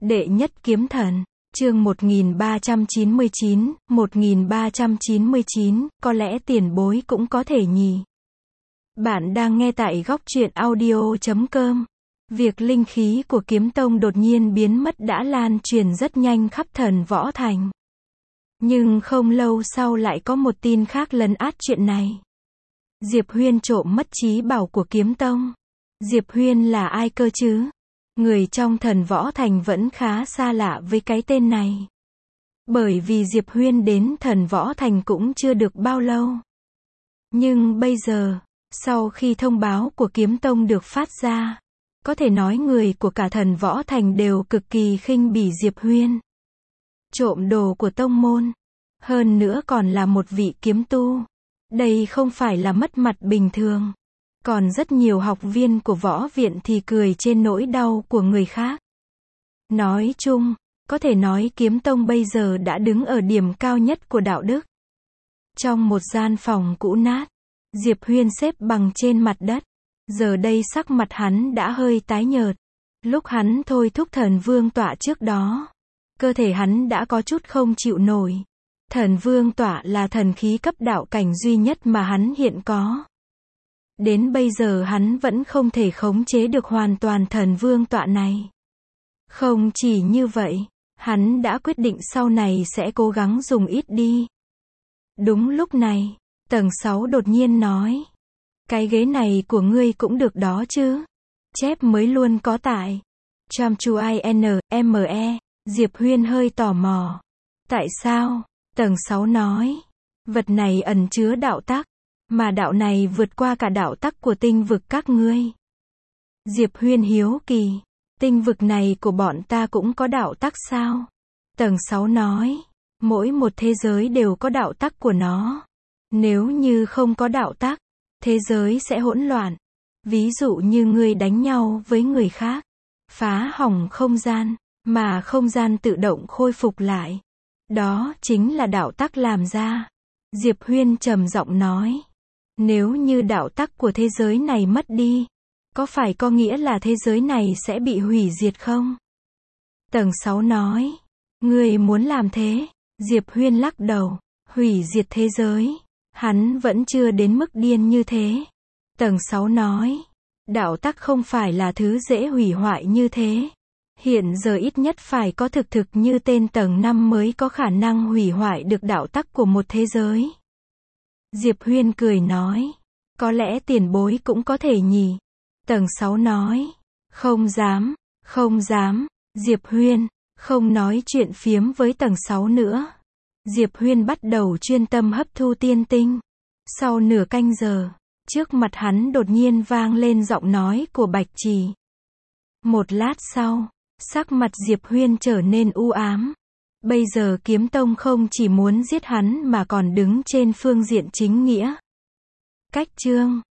Đệ nhất kiếm thần, chương 1399, có lẽ tiền bối cũng có thể nhỉ. Bạn đang nghe tại góc truyện audio.com. Việc linh khí của kiếm tông đột nhiên biến mất đã lan truyền rất nhanh khắp Thần Võ Thành. Nhưng không lâu sau lại có một tin khác lấn át chuyện này. Diệp Huyên trộm mất trí bảo của kiếm tông. Diệp Huyên là ai cơ chứ? Người trong Thần Võ Thành vẫn khá xa lạ với cái tên này. Bởi vì Diệp Huyên đến Thần Võ Thành cũng chưa được bao lâu. Nhưng bây giờ, sau khi thông báo của kiếm tông được phát ra, có thể nói người của cả Thần Võ Thành đều cực kỳ khinh bỉ Diệp Huyên. Trộm đồ của tông môn. Hơn nữa còn là một vị kiếm tu. Đây không phải là mất mặt bình thường. Còn rất nhiều học viên của võ viện thì cười trên nỗi đau của người khác. Nói chung, có thể nói kiếm tông bây giờ đã đứng ở điểm cao nhất của đạo đức. Trong một gian phòng cũ nát, Diệp Huyên xếp bằng trên mặt đất. Giờ đây sắc mặt hắn đã hơi tái nhợt. Lúc hắn thôi thúc Thần Vương Tọa trước đó, cơ thể hắn đã có chút không chịu nổi. Thần Vương Tọa là thần khí cấp đạo cảnh duy nhất mà hắn hiện có. Đến bây giờ hắn vẫn không thể khống chế được hoàn toàn Thần Vương Tọa này. Không chỉ như vậy, hắn đã quyết định sau này sẽ cố gắng dùng ít đi. Đúng lúc này, tầng 6 đột nhiên nói. Cái ghế này của ngươi cũng được đó chứ? Chép mới luôn có tại. Chamchuinme, Diệp Huyên hơi tò mò. Tại sao? Tầng 6 nói. Vật này ẩn chứa đạo tắc. Mà đạo này vượt qua cả đạo tắc của tinh vực các ngươi. Diệp Huyên hiếu kỳ. Tinh vực này của bọn ta cũng có đạo tắc sao? Tầng 6 nói. Mỗi một thế giới đều có đạo tắc của nó. Nếu như không có đạo tắc, thế giới sẽ hỗn loạn. Ví dụ như ngươi đánh nhau với người khác, phá hỏng không gian, mà không gian tự động khôi phục lại. Đó chính là đạo tắc làm ra. Diệp Huyên trầm giọng nói. Nếu như đạo tắc của thế giới này mất đi, có phải có nghĩa là thế giới này sẽ bị hủy diệt không? Tầng 6 nói. Ngươi muốn làm thế? Diệp Huyên lắc đầu. Hủy diệt thế giới. Hắn vẫn chưa đến mức điên như thế. Tầng 6 nói. Đạo tắc không phải là thứ dễ hủy hoại như thế. Hiện giờ ít nhất phải có thực như tên tầng 5 mới có khả năng hủy hoại được đạo tắc của một thế giới. Diệp Huyên cười nói. Có lẽ tiền bối cũng có thể nhỉ. Tầng 6 nói. Không dám, không dám. Diệp Huyên không nói chuyện phiếm với tầng 6 nữa. Diệp Huyên bắt đầu chuyên tâm hấp thu tiên tinh. Sau nửa canh giờ, trước mặt hắn đột nhiên vang lên giọng nói của Bạch Trì. Một lát sau, sắc mặt Diệp Huyên trở nên u ám. Bây giờ kiếm tông không chỉ muốn giết hắn mà còn đứng trên phương diện chính nghĩa. Cách chương